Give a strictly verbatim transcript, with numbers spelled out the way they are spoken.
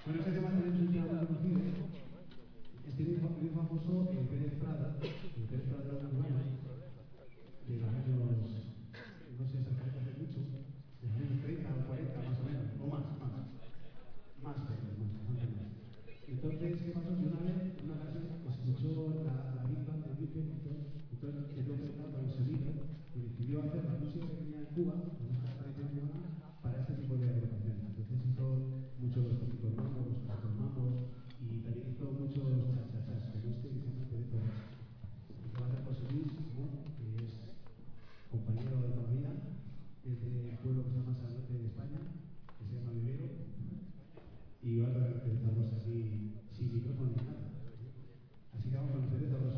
Bueno, este tema también es un tema muy conocido. Este muy famoso, el Pérez Prada, el Pérez Prada era un urbano de los años, no sé exactamente hace mucho, de los años treinta o cuarenta más o menos, o más, más, más, pero más, bastante más. Entonces, ¿qué pasó? Que una vez, en una ocasión, escuchó la, la Big Band de Beatles, entonces quedó pensando con el sonido y decidió hacer la música que tenía en Cuba, la música tradicional cubana, para este tipo de agrupaciones. Entonces hizo muchos típicos mambos, los mambos, y también hizo muchos chachachas, como este que se llama Pérez Prada. Y lo va a hacer José Luis, ¿no? Que es compañero de toda la vida, es de un pueblo que está más al norte de España, que se llama Vivero, y va a caracterizarnos así sin micrófono ni nada. Así que vamos con el Pérez Prada.